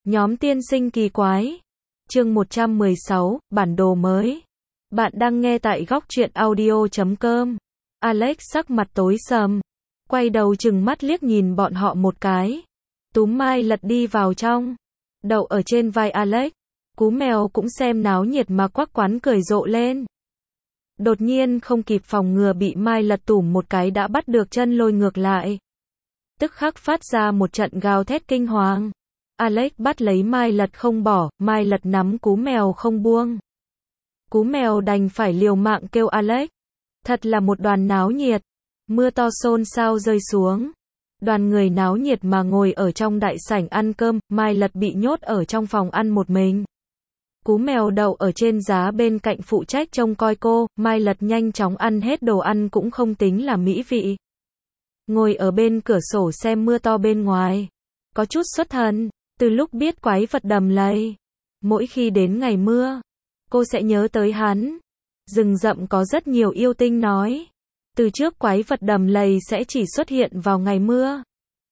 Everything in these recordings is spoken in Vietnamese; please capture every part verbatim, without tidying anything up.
Nhóm tiên sinh kỳ quái. Chương một trăm mười sáu, bản đồ mới. Bạn đang nghe tại góc truyện audio chấm com. Alex sắc mặt tối sầm, quay đầu chừng mắt liếc nhìn bọn họ một cái. Túm Mai Lật đi vào trong, đậu ở trên vai Alex. Cú mèo cũng xem náo nhiệt mà quắc quán cười rộ lên. Đột nhiên không kịp phòng ngừa bị Mai Lật tủm một cái đã bắt được chân lôi ngược lại. Tức khắc phát ra một trận gào thét kinh hoàng. Alex bắt lấy Mai Lật không bỏ, Mai Lật nắm cú mèo không buông. Cú mèo đành phải liều mạng kêu Alex. Thật là một đoàn náo nhiệt. Mưa to xôn xao rơi xuống. Đoàn người náo nhiệt mà ngồi ở trong đại sảnh ăn cơm, Mai Lật bị nhốt ở trong phòng ăn một mình. Cú mèo đậu ở trên giá bên cạnh phụ trách trông coi cô, Mai Lật nhanh chóng ăn hết đồ ăn cũng không tính là mỹ vị. Ngồi ở bên cửa sổ xem mưa to bên ngoài. Có chút xuất thần, từ lúc biết quái vật đầm lầy. Mỗi khi đến ngày mưa, cô sẽ nhớ tới hắn. Rừng rậm có rất nhiều yêu tinh nói. Từ trước quái vật đầm lầy sẽ chỉ xuất hiện vào ngày mưa.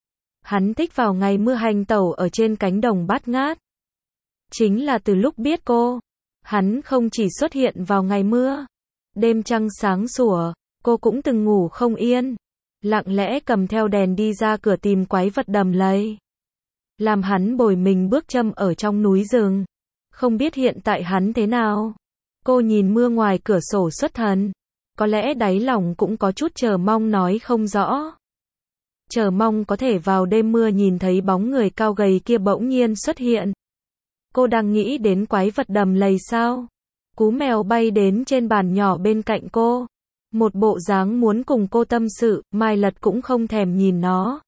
Hắn thích vào ngày mưa hành tẩu ở trên cánh đồng bát ngát. Chính là từ lúc biết cô, hắn không chỉ xuất hiện vào ngày mưa. Đêm trăng sáng sủa, cô cũng từng ngủ không yên. Lặng lẽ cầm theo đèn đi ra cửa tìm quái vật đầm lầy. Làm hắn bồi mình bước châm ở trong núi rừng. Không biết hiện tại hắn thế nào. Cô nhìn mưa ngoài cửa sổ xuất thần. Có lẽ đáy lòng cũng có chút chờ mong nói không rõ. Chờ mong có thể vào đêm mưa nhìn thấy bóng người cao gầy kia bỗng nhiên xuất hiện. Cô đang nghĩ đến quái vật đầm lầy sao? Cú mèo bay đến trên bàn nhỏ bên cạnh cô. Một bộ dáng muốn cùng cô tâm sự, Mai Lật cũng không thèm nhìn nó.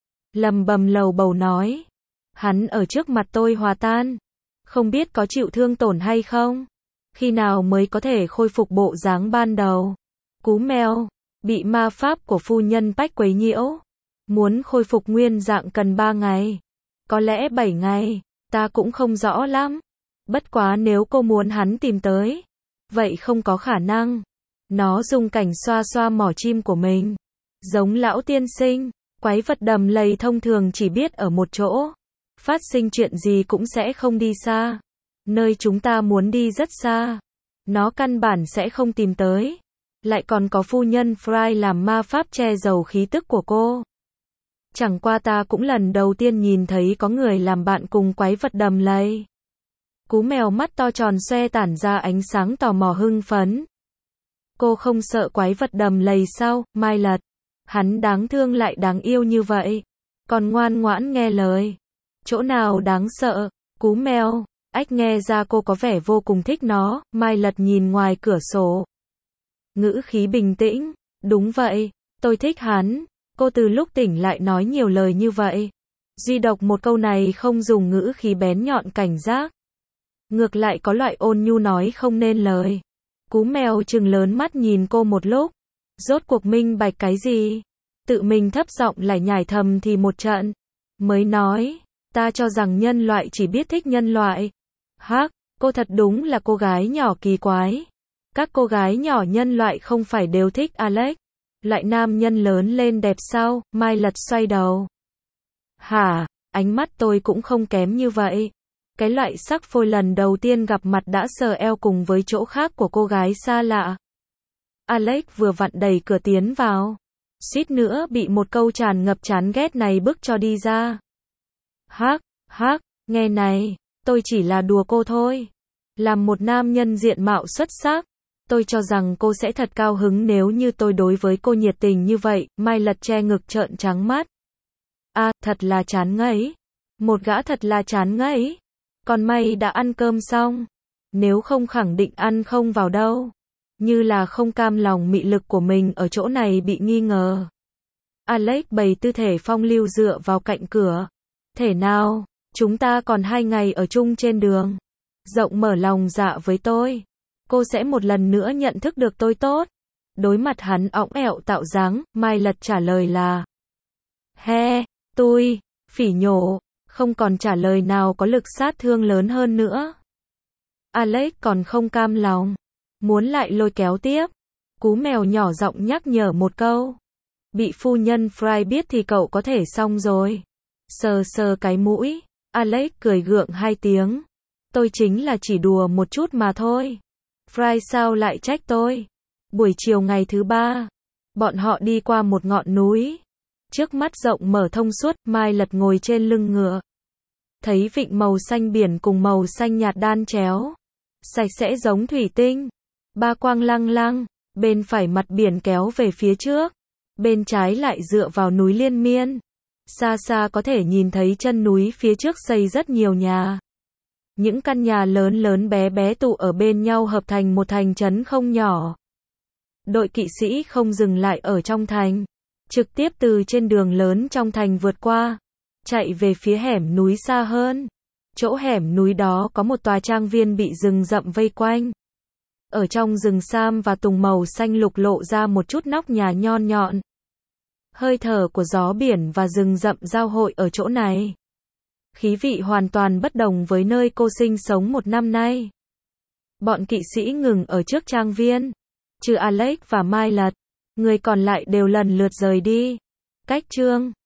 Lầm bầm lầu bầu nói. Hắn ở trước mặt tôi hòa tan. Không biết có chịu thương tổn hay không? Khi nào mới có thể khôi phục bộ dáng ban đầu? Cú mèo, bị ma pháp của phu nhân Bách quấy nhiễu. Muốn khôi phục nguyên dạng cần ba ngày. Có lẽ bảy ngày, ta cũng không rõ lắm. Bất quá nếu cô muốn hắn tìm tới, vậy không có khả năng. Nó dùng cảnh xoa xoa mỏ chim của mình. Giống lão tiên sinh, quái vật đầm lầy thông thường chỉ biết ở một chỗ. Phát sinh chuyện gì cũng sẽ không đi xa. Nơi chúng ta muốn đi rất xa. Nó căn bản sẽ không tìm tới. Lại còn có phu nhân Fry làm ma pháp che giấu khí tức của cô. Chẳng qua ta cũng lần đầu tiên nhìn thấy có người làm bạn cùng quái vật đầm lầy. Cú mèo mắt to tròn xoe tản ra ánh sáng tò mò hưng phấn. Cô không sợ quái vật đầm lầy sao, Mai Lật? Hắn đáng thương lại đáng yêu như vậy. Còn ngoan ngoãn nghe lời. Chỗ nào đáng sợ? Cú mèo. Ách nghe ra cô có vẻ vô cùng thích nó. Mai Lật nhìn ngoài cửa sổ. Ngữ khí bình tĩnh. Đúng vậy, tôi thích hắn. Cô từ lúc tỉnh lại nói nhiều lời như vậy. Duy độc một câu này không dùng ngữ khí bén nhọn cảnh giác. Ngược lại có loại ôn nhu nói không nên lời. Cú mèo trừng lớn mắt nhìn cô một lúc. Rốt cuộc minh bạch cái gì? Tự mình thấp giọng lại nhải thầm thì một trận. Mới nói, ta cho rằng nhân loại chỉ biết thích nhân loại. Hắc, cô thật đúng là cô gái nhỏ kỳ quái. Các cô gái nhỏ nhân loại không phải đều thích Alex. Loại nam nhân lớn lên đẹp sao? Mai Lật xoay đầu. Hả, ánh mắt tôi cũng không kém như vậy. Cái loại sắc phôi lần đầu tiên gặp mặt đã sờ eo cùng với chỗ khác của cô gái xa lạ. Alex vừa vặn đẩy cửa tiến vào. Suýt nữa bị một câu tràn ngập chán ghét này bức cho đi ra. Hắc, hắc, nghe này, tôi chỉ là đùa cô thôi. Làm một nam nhân diện mạo xuất sắc. Tôi cho rằng cô sẽ thật cao hứng nếu như tôi đối với cô nhiệt tình như vậy. Mai Lật che ngực trợn trắng mắt. À, thật là chán ngấy. Một gã thật là chán ngấy. Còn may đã ăn cơm xong. Nếu không khẳng định ăn không vào đâu. Như là không cam lòng mị lực của mình ở chỗ này bị nghi ngờ. Alex bày tư thể phong lưu dựa vào cạnh cửa. Thể nào, chúng ta còn hai ngày ở chung trên đường. Rộng mở lòng dạ với tôi. Cô sẽ một lần nữa nhận thức được tôi tốt. Đối mặt hắn õng ẹo tạo dáng, Mai Lật trả lời là he, tôi, phỉ nhổ, không còn trả lời nào có lực sát thương lớn hơn nữa. Alex còn không cam lòng, muốn lại lôi kéo tiếp. Cú mèo nhỏ giọng nhắc nhở một câu. Bị phu nhân Fry biết thì cậu có thể xong rồi. Sờ sờ cái mũi, Alex cười gượng hai tiếng. Tôi chính là chỉ đùa một chút mà thôi. Fry sao lại trách tôi? Buổi chiều ngày thứ ba, bọn họ đi qua một ngọn núi. Trước mắt rộng mở thông suốt, Mai Lật ngồi trên lưng ngựa. Thấy vịnh màu xanh biển cùng màu xanh nhạt đan chéo. Sạch sẽ giống thủy tinh. Ba quang lăng lăng, bên phải mặt biển kéo về phía trước. Bên trái lại dựa vào núi liên miên. Xa xa có thể nhìn thấy chân núi phía trước xây rất nhiều nhà. Những căn nhà lớn lớn bé bé tụ ở bên nhau hợp thành một thành trấn không nhỏ. Đội kỵ sĩ không dừng lại ở trong thành. Trực tiếp từ trên đường lớn trong thành vượt qua. Chạy về phía hẻm núi xa hơn. Chỗ hẻm núi đó có một tòa trang viên bị rừng rậm vây quanh. Ở trong rừng sam và tùng màu xanh lục lộ ra một chút nóc nhà nhon nhọn. Hơi thở của gió biển và rừng rậm giao hội ở chỗ này. Khí vị hoàn toàn bất đồng với nơi cô sinh sống một năm nay. Bọn kỵ sĩ ngừng ở trước trang viên. Trừ Alex và Mai Lật, người còn lại đều lần lượt rời đi. Cách chương